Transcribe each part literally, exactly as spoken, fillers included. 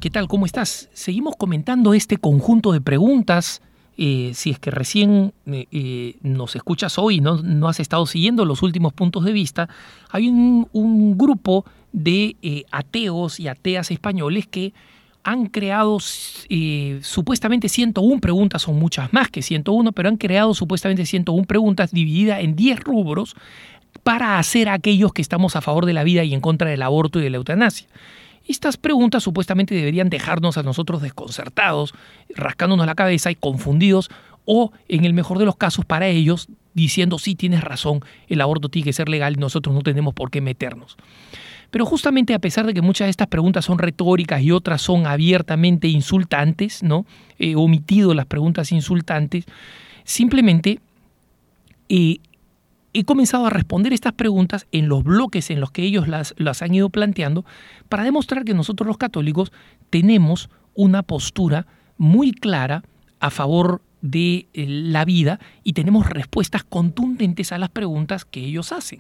¿qué tal? ¿Cómo estás? Seguimos comentando este conjunto de preguntas. Eh, si es que recién eh, eh, nos escuchas hoy y no, no has estado siguiendo los últimos puntos de vista, hay un, un grupo de eh, ateos y ateas españoles que han creado eh, supuestamente ciento una preguntas, son muchas más que ciento uno, pero han creado supuestamente ciento una preguntas divididas en diez rubros para hacer a aquellos que estamos a favor de la vida y en contra del aborto y de la eutanasia. Estas preguntas supuestamente deberían dejarnos a nosotros desconcertados, rascándonos la cabeza y confundidos, o en el mejor de los casos para ellos diciendo sí, tienes razón, el aborto tiene que ser legal y nosotros no tenemos por qué meternos. Pero justamente a pesar de que muchas de estas preguntas son retóricas y otras son abiertamente insultantes, ¿no? He omitido las preguntas insultantes, simplemente eh, he comenzado a responder estas preguntas en los bloques en los que ellos las, las han ido planteando para demostrar que nosotros los católicos tenemos una postura muy clara a favor de la vida y tenemos respuestas contundentes a las preguntas que ellos hacen.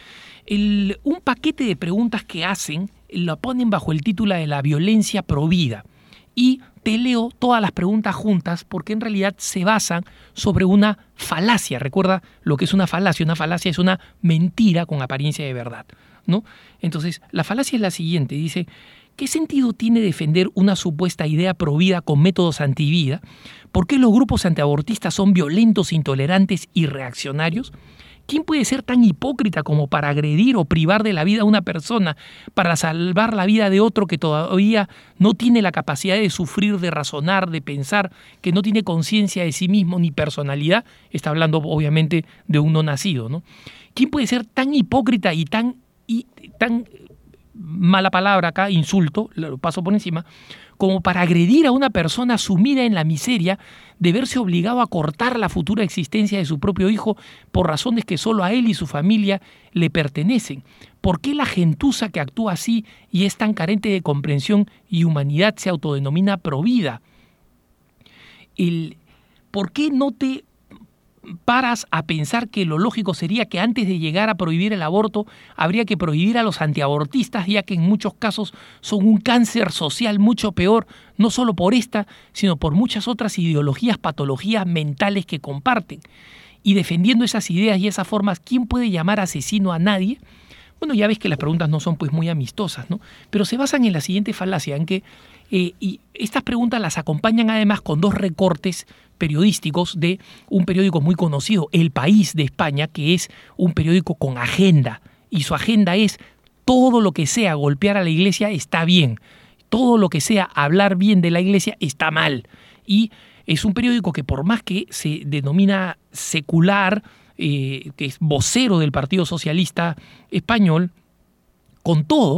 El, un paquete de preguntas que hacen lo ponen bajo el título de la violencia provida y te leo todas las preguntas juntas porque en realidad se basan sobre una falacia. Recuerda lo que es una falacia. Una falacia es una mentira con apariencia de verdad, ¿no? Entonces, la falacia es la siguiente. Dice, ¿qué sentido tiene defender una supuesta idea provida con métodos antivida? ¿Por qué los grupos antiabortistas son violentos, intolerantes y reaccionarios? ¿Quién puede ser tan hipócrita como para agredir o privar de la vida a una persona para salvar la vida de otro que todavía no tiene la capacidad de sufrir, de razonar, de pensar, que no tiene conciencia de sí mismo ni personalidad? Está hablando obviamente de un no nacido, ¿no? ¿Quién puede ser tan hipócrita y tan, y, tan mala palabra acá, insulto, lo paso por encima, como para agredir a una persona sumida en la miseria de verse obligado a cortar la futura existencia de su propio hijo por razones que solo a él y su familia le pertenecen? ¿Por qué la gentuza que actúa así y es tan carente de comprensión y humanidad se autodenomina provida? El, ¿Por qué no te paras a pensar que lo lógico sería que antes de llegar a prohibir el aborto habría que prohibir a los antiabortistas, ya que en muchos casos son un cáncer social mucho peor, no solo por esta, sino por muchas otras ideologías, patologías mentales que comparten? Y defendiendo esas ideas y esas formas, ¿quién puede llamar asesino a nadie? Bueno, ya ves que las preguntas no son pues muy amistosas, ¿no? Pero se basan en la siguiente falacia, en que eh, y estas preguntas las acompañan además con dos recortes periodísticos de un periódico muy conocido, El País de España, que es un periódico con agenda, y su agenda es todo lo que sea golpear a la iglesia está bien, todo lo que sea hablar bien de la iglesia está mal. Y es un periódico que por más que se denomina secular, eh, que es vocero del Partido Socialista Español, con todo,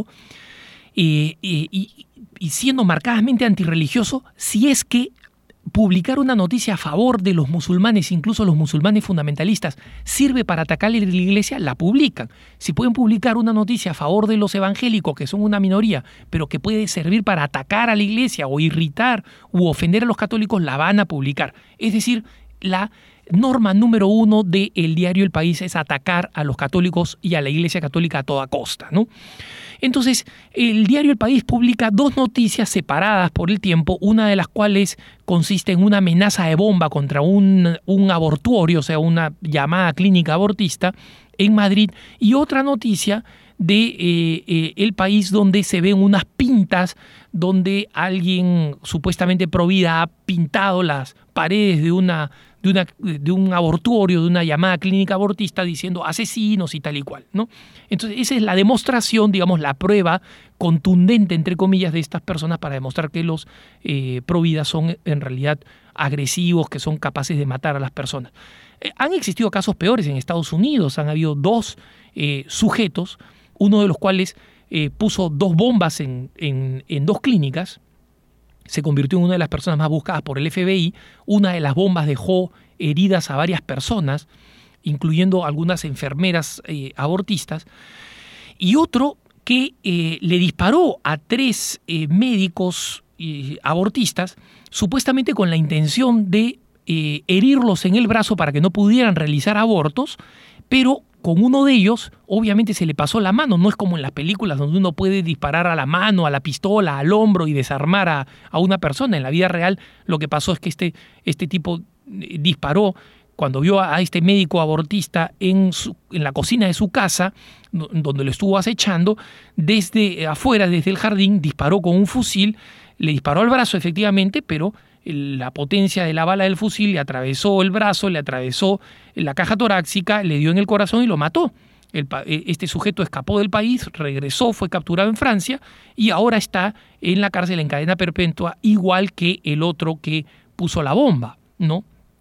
eh, eh, y, y siendo marcadamente antirreligioso, si es que publicar una noticia a favor de los musulmanes, incluso los musulmanes fundamentalistas, sirve para atacarle a la iglesia, la publican. Si pueden publicar una noticia a favor de los evangélicos, que son una minoría, pero que puede servir para atacar a la iglesia o irritar u ofender a los católicos, la van a publicar. Es decir, la norma número uno del diario El País es atacar a los católicos y a la iglesia católica a toda costa, ¿no? Entonces, el diario El País publica dos noticias separadas por el tiempo, una de las cuales consiste en una amenaza de bomba contra un, un abortuorio, o sea, una llamada clínica abortista en Madrid, y otra noticia de eh, eh, El País donde se ven unas pintas donde alguien supuestamente pro vida ha pintado las paredes de una de una de un abortuorio, de una llamada clínica abortista, diciendo asesinos y tal y cual, ¿no? Entonces esa es la demostración, digamos, la prueba contundente, entre comillas, de estas personas para demostrar que los eh, pro vida son en realidad agresivos, que son capaces de matar a las personas. Eh, han existido casos peores en Estados Unidos, han habido dos eh, sujetos, uno de los cuales eh, puso dos bombas en, en, en dos clínicas, se convirtió en una de las personas más buscadas por el F B I. Una de las bombas dejó heridas a varias personas, incluyendo algunas enfermeras eh, abortistas, y otro que eh, le disparó a tres eh, médicos eh, abortistas, supuestamente con la intención de eh, herirlos en el brazo para que no pudieran realizar abortos, pero con uno de ellos, obviamente se le pasó la mano. No es como en las películas donde uno puede disparar a la mano, a la pistola, al hombro y desarmar a, a una persona. En la vida real lo que pasó es que este, este tipo disparó cuando vio a este médico abortista en, su, en la cocina de su casa, donde lo estuvo acechando. Desde afuera, desde el jardín, disparó con un fusil, le disparó al brazo efectivamente, pero la potencia de la bala del fusil le atravesó el brazo, le atravesó la caja torácica, le dio en el corazón y lo mató. El, este sujeto escapó del país, regresó, fue capturado en Francia y ahora está en la cárcel en cadena perpetua, igual que el otro que puso la bomba, ¿no?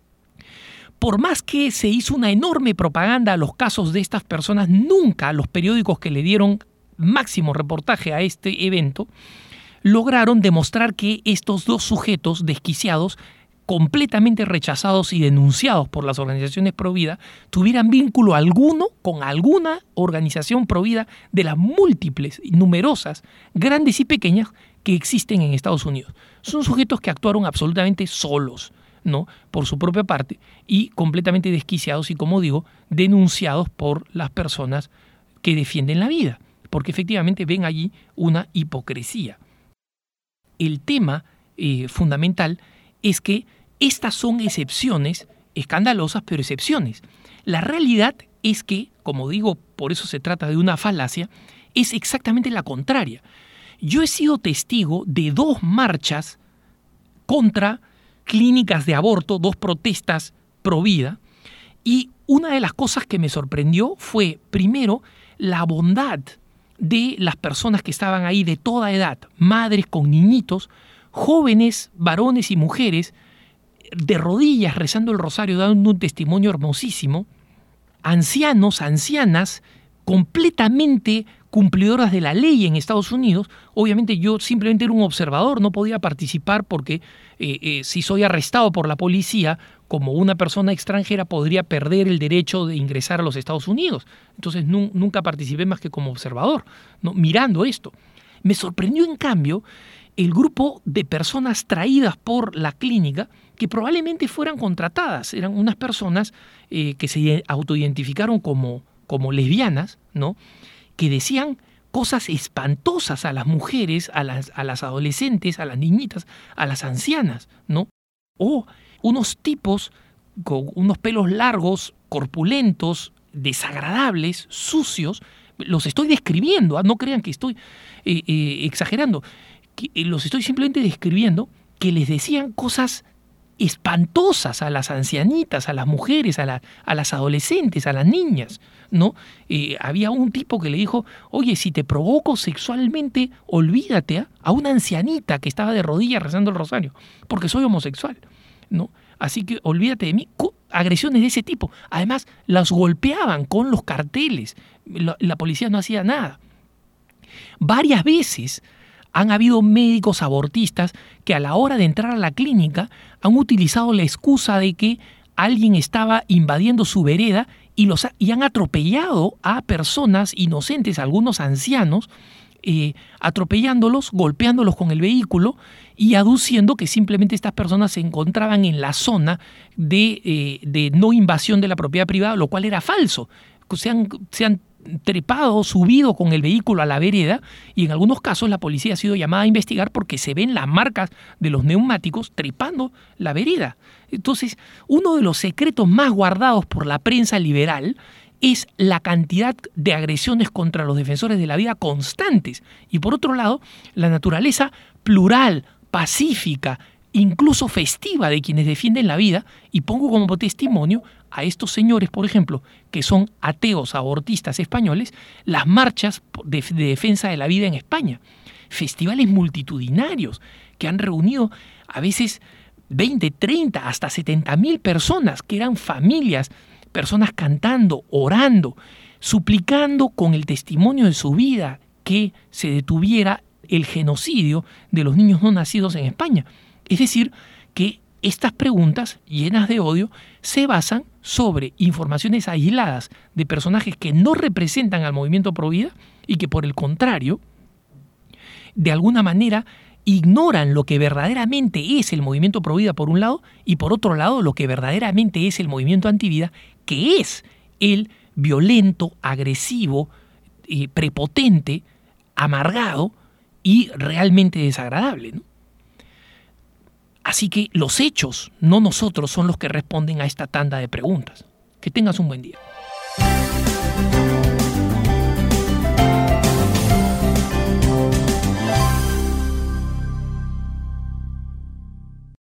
Por más que se hizo una enorme propaganda a los casos de estas personas, nunca los periódicos que le dieron máximo reportaje a este evento lograron demostrar que estos dos sujetos desquiciados, completamente rechazados y denunciados por las organizaciones provida, tuvieran vínculo alguno con alguna organización provida de las múltiples y numerosas, grandes y pequeñas, que existen en Estados Unidos. Son sujetos que actuaron absolutamente solos, ¿no? Por su propia parte y completamente desquiciados y, como digo, denunciados por las personas que defienden la vida, porque efectivamente ven allí una hipocresía. El tema eh, fundamental es que estas son excepciones, escandalosas, pero excepciones. La realidad es que, como digo, por eso se trata de una falacia, es exactamente la contraria. Yo he sido testigo de dos marchas contra clínicas de aborto, dos protestas pro vida, y una de las cosas que me sorprendió fue, primero, la bondad de las personas que estaban ahí de toda edad, madres con niñitos, jóvenes, varones y mujeres, de rodillas rezando el rosario, dando un testimonio hermosísimo, ancianos, ancianas, completamente cumplidoras de la ley en Estados Unidos. Obviamente yo simplemente era un observador, no podía participar porque eh, eh, si soy arrestado por la policía como una persona extranjera podría perder el derecho de ingresar a los Estados Unidos. Entonces nu- nunca participé más que como observador, ¿no? Mirando esto. Me sorprendió en cambio el grupo de personas traídas por la clínica que probablemente fueran contratadas. Eran unas personas eh, que se autoidentificaron como, como lesbianas, ¿no? Que decían cosas espantosas a las mujeres, a las, a las adolescentes, a las niñitas, a las ancianas, ¿no? O unos tipos con unos pelos largos, corpulentos, desagradables, sucios. Los estoy describiendo, ¿eh? No crean que estoy eh, eh, exagerando. Que, eh, los estoy simplemente describiendo, que les decían cosas espantosas a las ancianitas, a las mujeres, a, la, a las adolescentes, a las niñas, ¿no? Eh, había un tipo que le dijo, oye, si te provoco sexualmente, olvídate, ¿eh? A una ancianita que estaba de rodillas rezando el rosario, porque soy homosexual, ¿no? Así que olvídate de mí. Agresiones de ese tipo. Además, las golpeaban con los carteles. La, la policía no hacía nada. Varias veces han habido médicos abortistas que a la hora de entrar a la clínica han utilizado la excusa de que alguien estaba invadiendo su vereda y, los ha, y han atropellado a personas inocentes, algunos ancianos, eh, atropellándolos, golpeándolos con el vehículo y aduciendo que simplemente estas personas se encontraban en la zona de, eh, de no invasión de la propiedad privada, lo cual era falso. Se han, se han trepado, subido con el vehículo a la vereda y en algunos casos la policía ha sido llamada a investigar porque se ven las marcas de los neumáticos trepando la vereda. Entonces, uno de los secretos más guardados por la prensa liberal es la cantidad de agresiones contra los defensores de la vida constantes y, por otro lado, la naturaleza plural, pacífica, incluso festiva de quienes defienden la vida. Y pongo como testimonio a estos señores, por ejemplo, que son ateos abortistas españoles, las marchas de, de defensa de la vida en España, festivales multitudinarios que han reunido a veces veinte, treinta, hasta setenta mil personas, que eran familias, personas cantando, orando, suplicando con el testimonio de su vida que se detuviera el genocidio de los niños no nacidos en España. Es decir, que estas preguntas llenas de odio se basan sobre informaciones aisladas de personajes que no representan al movimiento pro vida y que, por el contrario, de alguna manera ignoran lo que verdaderamente es el movimiento pro vida por un lado y por otro lado lo que verdaderamente es el movimiento antivida, que es el violento, agresivo, eh, prepotente, amargado y realmente desagradable, ¿no? Así que los hechos, no nosotros, son los que responden a esta tanda de preguntas. Que tengas un buen día.